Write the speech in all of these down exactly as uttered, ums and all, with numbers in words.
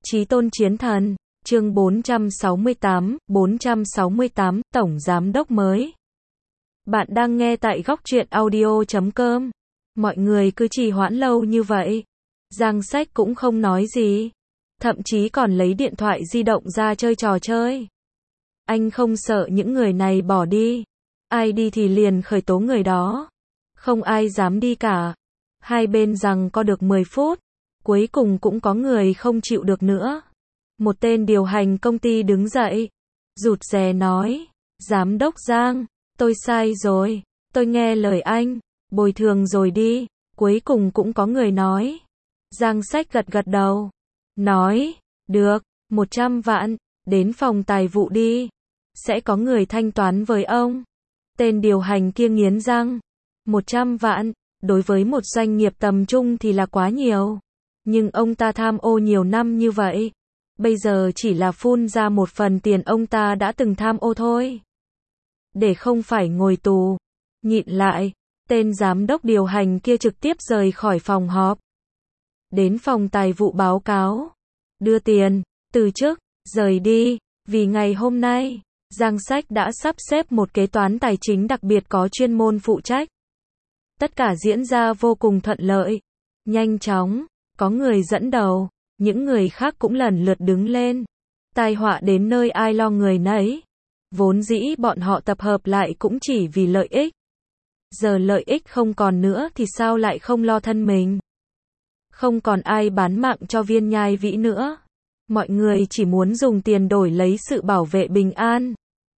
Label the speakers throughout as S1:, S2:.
S1: Chí tôn chiến thần, chương bốn trăm sáu mươi tám, bốn trăm sáu mươi tám, Tổng Giám đốc mới. Bạn đang nghe tại góc truyện audio chấm com. Mọi người cứ trì hoãn lâu như vậy. Giang Sách cũng không nói gì. Thậm chí còn lấy điện thoại di động ra chơi trò chơi. Anh không sợ những người này bỏ đi. Ai đi thì liền khởi tố người đó. Không ai dám đi cả. Hai bên rằng có được mười phút. Cuối cùng cũng có người không chịu được nữa. Một tên điều hành công ty đứng dậy. Rụt rè nói. Giám đốc Giang, tôi sai rồi. Tôi nghe lời anh. Bồi thường rồi đi. Cuối cùng cũng có người nói. Giang Sách gật gật đầu. Nói. Được. một trăm vạn. Đến phòng tài vụ đi. Sẽ có người thanh toán với ông. Tên điều hành kia nghiến răng. một trăm vạn. Đối với một doanh nghiệp tầm trung thì là quá nhiều. Nhưng ông ta tham ô nhiều năm như vậy. Bây giờ chỉ là phun ra một phần tiền ông ta đã từng tham ô thôi. Để không phải ngồi tù. Nhịn lại. Tên giám đốc điều hành kia trực tiếp rời khỏi phòng họp. Đến phòng tài vụ báo cáo. Đưa tiền. Từ chức. Rời đi. Vì ngày hôm nay, Giang Sách đã sắp xếp một kế toán tài chính đặc biệt có chuyên môn phụ trách. Tất cả diễn ra vô cùng thuận lợi. Nhanh chóng. Có người dẫn đầu, những người khác cũng lần lượt đứng lên. Tai họa đến nơi ai lo người nấy. Vốn dĩ bọn họ tập hợp lại cũng chỉ vì lợi ích. Giờ lợi ích không còn nữa thì sao lại không lo thân mình. Không còn ai bán mạng cho Viên Nhai Vĩ nữa. Mọi người chỉ muốn dùng tiền đổi lấy sự bảo vệ bình an.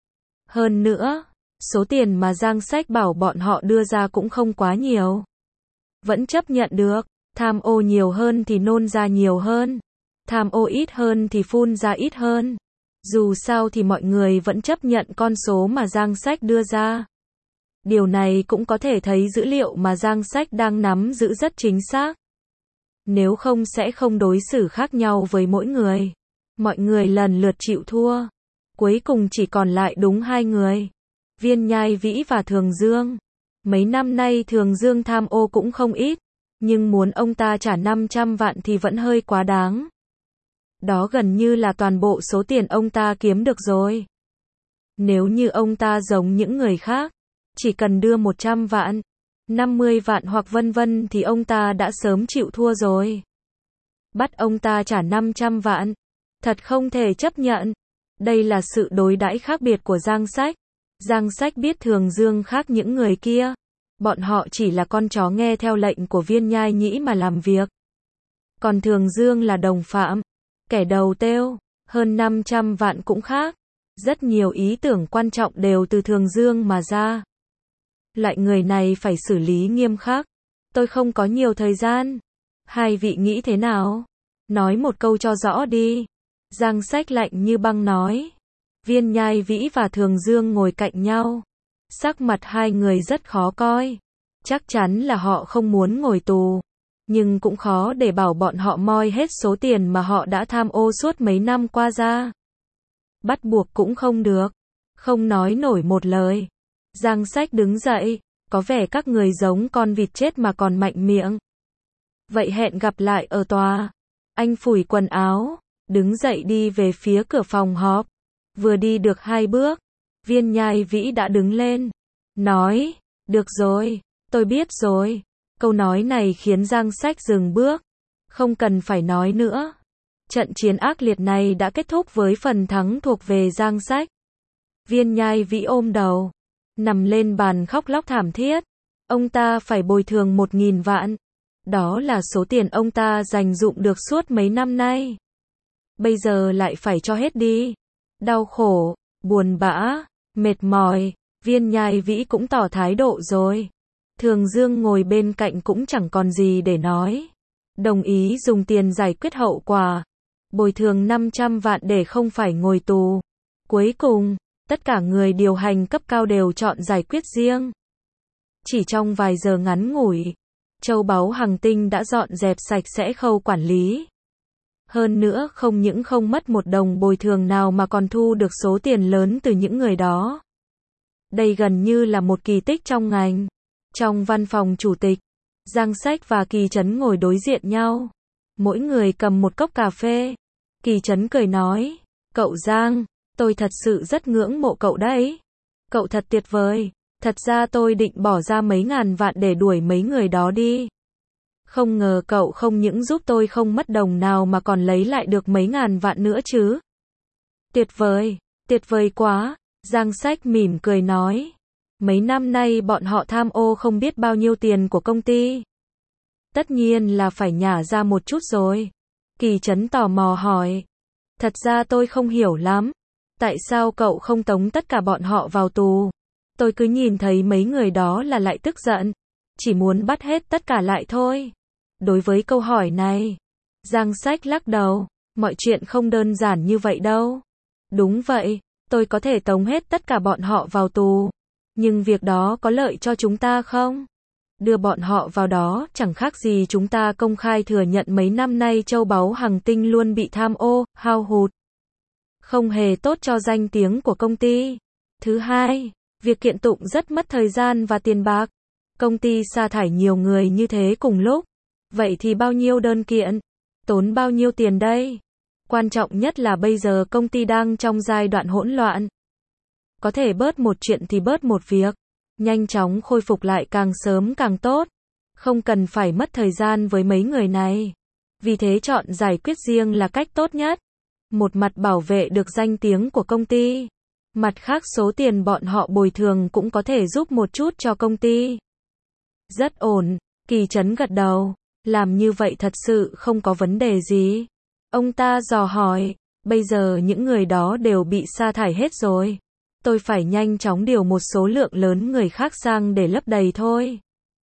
S1: Hơn nữa, số tiền mà Giang Sách bảo bọn họ đưa ra cũng không quá nhiều. Vẫn chấp nhận được. Tham ô nhiều hơn thì nôn ra nhiều hơn. Tham ô ít hơn thì phun ra ít hơn. Dù sao thì mọi người vẫn chấp nhận con số mà Giang Sách đưa ra. Điều này cũng có thể thấy dữ liệu mà Giang Sách đang nắm giữ rất chính xác. Nếu không sẽ không đối xử khác nhau với mỗi người. Mọi người lần lượt chịu thua. Cuối cùng chỉ còn lại đúng hai người. Viên Nhai Vĩ và Thường Dương. Mấy năm nay Thường Dương tham ô cũng không ít. Nhưng muốn ông ta trả năm trăm vạn thì vẫn hơi quá đáng. Đó gần như là toàn bộ số tiền ông ta kiếm được rồi. Nếu như ông ta giống những người khác, chỉ cần đưa một trăm vạn, năm mươi vạn hoặc vân vân thì ông ta đã sớm chịu thua rồi. Bắt ông ta trả năm trăm vạn, thật không thể chấp nhận. Đây là sự đối đãi khác biệt của Giang Sách. Giang Sách biết Thường Dương khác những người kia. Bọn họ chỉ là con chó nghe theo lệnh của Viên Nhai Nhĩ mà làm việc. Còn Thường Dương là đồng phạm, kẻ đầu têu, hơn năm trăm vạn cũng khác. Rất nhiều ý tưởng quan trọng đều từ Thường Dương mà ra. Loại người này phải xử lý nghiêm khắc. Tôi không có nhiều thời gian. Hai vị nghĩ thế nào? Nói một câu cho rõ đi. Giang Sách lạnh như băng nói. Viên Nhai Vĩ và Thường Dương ngồi cạnh nhau. Sắc mặt hai người rất khó coi. Chắc chắn là họ không muốn ngồi tù. Nhưng cũng khó để bảo bọn họ moi hết số tiền mà họ đã tham ô suốt mấy năm qua ra. Bắt buộc cũng không được. Không nói nổi một lời. Giang Sách đứng dậy. Có vẻ các người giống con vịt chết mà còn mạnh miệng. Vậy hẹn gặp lại ở tòa. Anh phủi quần áo. Đứng dậy đi về phía cửa phòng họp. Vừa đi được hai bước. Viên Nhai Vĩ đã đứng lên. Nói. Được rồi. Tôi biết rồi. Câu nói này khiến Giang Sách dừng bước. Không cần phải nói nữa. Trận chiến ác liệt này đã kết thúc với phần thắng thuộc về Giang Sách. Viên Nhai Vĩ ôm đầu. Nằm lên bàn khóc lóc thảm thiết. Ông ta phải bồi thường một nghìn vạn. Đó là số tiền ông ta dành dụm được suốt mấy năm nay. Bây giờ lại phải cho hết đi. Đau khổ, buồn bã, mệt mỏi. Viên Nhai Vĩ cũng tỏ thái độ rồi. Thường Dương ngồi bên cạnh cũng chẳng còn gì để nói. Đồng ý dùng tiền giải quyết hậu quả. Bồi thường năm trăm vạn để không phải ngồi tù. Cuối cùng, tất cả người điều hành cấp cao đều chọn giải quyết riêng. Chỉ trong vài giờ ngắn ngủi, châu báu Hằng Tinh đã dọn dẹp sạch sẽ khâu quản lý. Hơn nữa không những không mất một đồng bồi thường nào mà còn thu được số tiền lớn từ những người đó. Đây gần như là một kỳ tích trong ngành. Trong văn phòng chủ tịch, Giang Sách và Kỳ Trấn ngồi đối diện nhau. Mỗi người cầm một cốc cà phê. Kỳ Trấn cười nói, cậu Giang, tôi thật sự rất ngưỡng mộ cậu đấy. Cậu thật tuyệt vời. Thật ra tôi định bỏ ra mấy ngàn vạn để đuổi mấy người đó đi. Không ngờ cậu không những giúp tôi không mất đồng nào mà còn lấy lại được mấy ngàn vạn nữa chứ. Tuyệt vời, tuyệt vời quá. Giang Sách mỉm cười nói. Mấy năm nay bọn họ tham ô không biết bao nhiêu tiền của công ty. Tất nhiên là phải nhả ra một chút rồi. Kỳ Trấn tò mò hỏi. Thật ra tôi không hiểu lắm. Tại sao cậu không tống tất cả bọn họ vào tù? Tôi cứ nhìn thấy mấy người đó là lại tức giận. Chỉ muốn bắt hết tất cả lại thôi. Đối với câu hỏi này, Giang Sách lắc đầu. Mọi chuyện không đơn giản như vậy đâu. Đúng vậy, tôi có thể tống hết tất cả bọn họ vào tù. Nhưng việc đó có lợi cho chúng ta không? Đưa bọn họ vào đó chẳng khác gì chúng ta công khai thừa nhận mấy năm nay châu báu Hằng Tinh luôn bị tham ô, hao hụt. Không hề tốt cho danh tiếng của công ty. Thứ hai, việc kiện tụng rất mất thời gian và tiền bạc. Công ty sa thải nhiều người như thế cùng lúc. Vậy thì bao nhiêu đơn kiện? Tốn bao nhiêu tiền đây? Quan trọng nhất là bây giờ công ty đang trong giai đoạn hỗn loạn. Có thể bớt một chuyện thì bớt một việc. Nhanh chóng khôi phục lại càng sớm càng tốt. Không cần phải mất thời gian với mấy người này. Vì thế chọn giải quyết riêng là cách tốt nhất. Một mặt bảo vệ được danh tiếng của công ty. Mặt khác số tiền bọn họ bồi thường cũng có thể giúp một chút cho công ty. Rất ổn, Kỳ Trấn gật đầu. Làm như vậy thật sự không có vấn đề gì. Ông ta dò hỏi, bây giờ những người đó đều bị sa thải hết rồi. Tôi phải nhanh chóng điều một số lượng lớn người khác sang để lấp đầy thôi.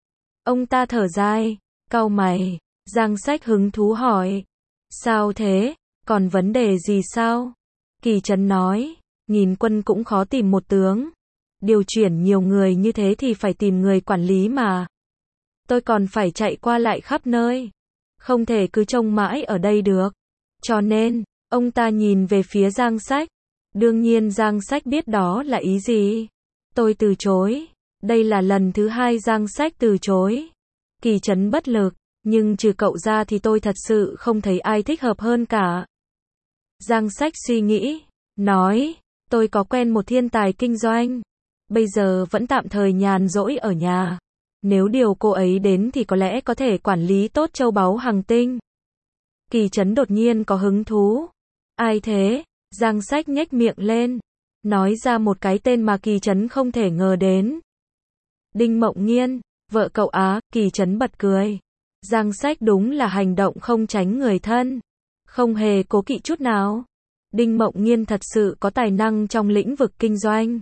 S1: Ông ta thở dài, cau mày. Giang Sách hứng thú hỏi. Sao thế? Còn vấn đề gì sao? Kỳ Trấn nói, nghìn quân cũng khó tìm một tướng. Điều chuyển nhiều người như thế thì phải tìm người quản lý mà. Tôi còn phải chạy qua lại khắp nơi. Không thể cứ trông mãi ở đây được. Cho nên, ông ta nhìn về phía Giang Sách. Đương nhiên Giang Sách biết đó là ý gì. Tôi từ chối. Đây là lần thứ hai Giang Sách từ chối. Kỳ Trấn bất lực, nhưng trừ cậu ra thì tôi thật sự không thấy ai thích hợp hơn cả. Giang Sách suy nghĩ, nói, tôi có quen một thiên tài kinh doanh. Bây giờ vẫn tạm thời nhàn rỗi ở nhà. Nếu điều cô ấy đến thì có lẽ có thể quản lý tốt châu báu Hằng Tinh. Kỳ Trấn đột nhiên có hứng thú. Ai thế? Giang Sách nhếch miệng lên. Nói ra một cái tên mà Kỳ Trấn không thể ngờ đến. Đinh Mộng Nghiên, vợ cậu á, Kỳ Trấn bật cười. Giang Sách đúng là hành động không tránh người thân. Không hề cố kỵ chút nào. Đinh Mộng Nghiên thật sự có tài năng trong lĩnh vực kinh doanh.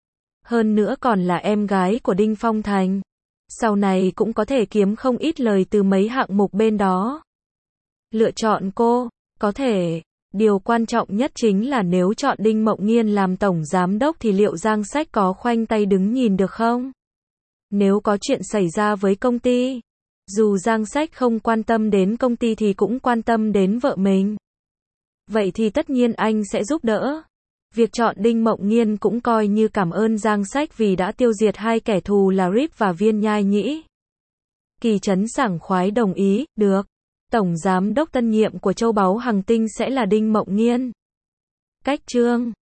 S1: Hơn nữa còn là em gái của Đinh Phong Thành. Sau này cũng có thể kiếm không ít lời từ mấy hạng mục bên đó. Lựa chọn cô, có thể. Điều quan trọng nhất chính là nếu chọn Đinh Mộng Nghiên làm tổng giám đốc thì liệu Giang Sách có khoanh tay đứng nhìn được không? Nếu có chuyện xảy ra với công ty, dù Giang Sách không quan tâm đến công ty thì cũng quan tâm đến vợ mình. Vậy thì tất nhiên anh sẽ giúp đỡ. Việc chọn Đinh Mộng Nghiên cũng coi như cảm ơn Giang Sách vì đã tiêu diệt hai kẻ thù là Rip và Viên Nhai Nhĩ. Kỳ Trấn sảng khoái đồng ý, được. Tổng giám đốc tân nhiệm của châu báu Hằng Tinh sẽ là Đinh Mộng Nghiên. Cách chương